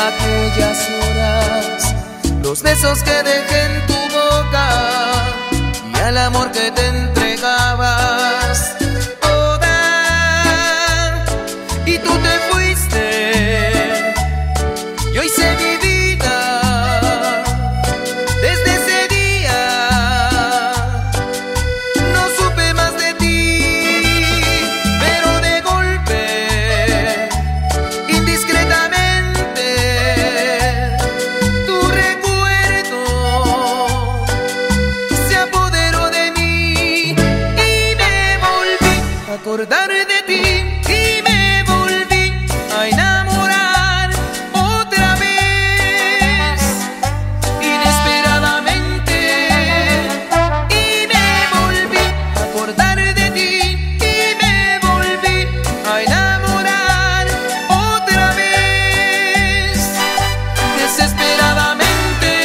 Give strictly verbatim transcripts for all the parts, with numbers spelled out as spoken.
aquellas horas, los besos que dejé en tu boca y el amor que te entregabas toda, y tú te fuiste y hoy sé mi vida. Desde ese día no supe más de ti, pero de golpe, indiscretamente, tu recuerdo se apoderó de mí y me volví a acordar de ti y me volví a enamorar otra vez, inesperadamente, y me volví a acordar de ti y me volví a enamorar otra vez, desesperadamente.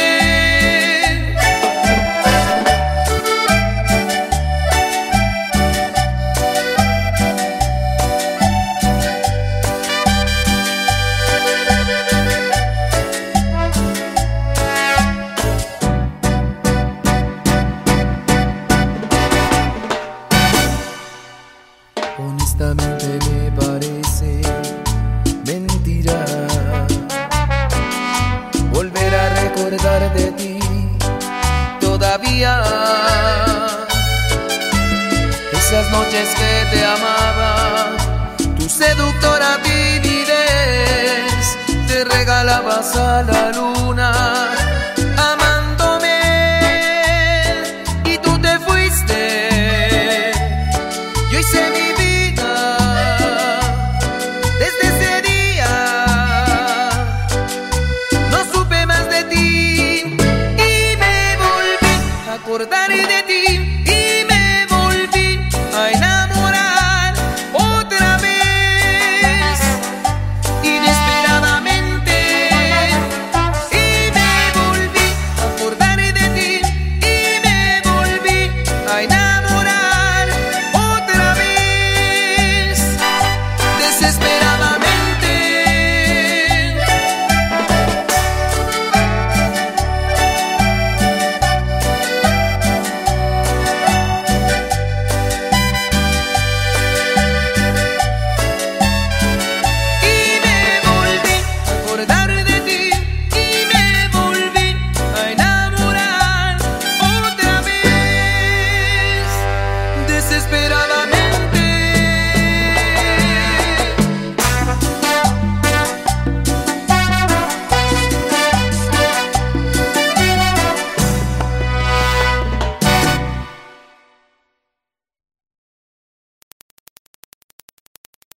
Honestamente me parece mentira volver a recordar de ti todavía esas noches que te amaba, tu seductora timidez te regalabas a la luz.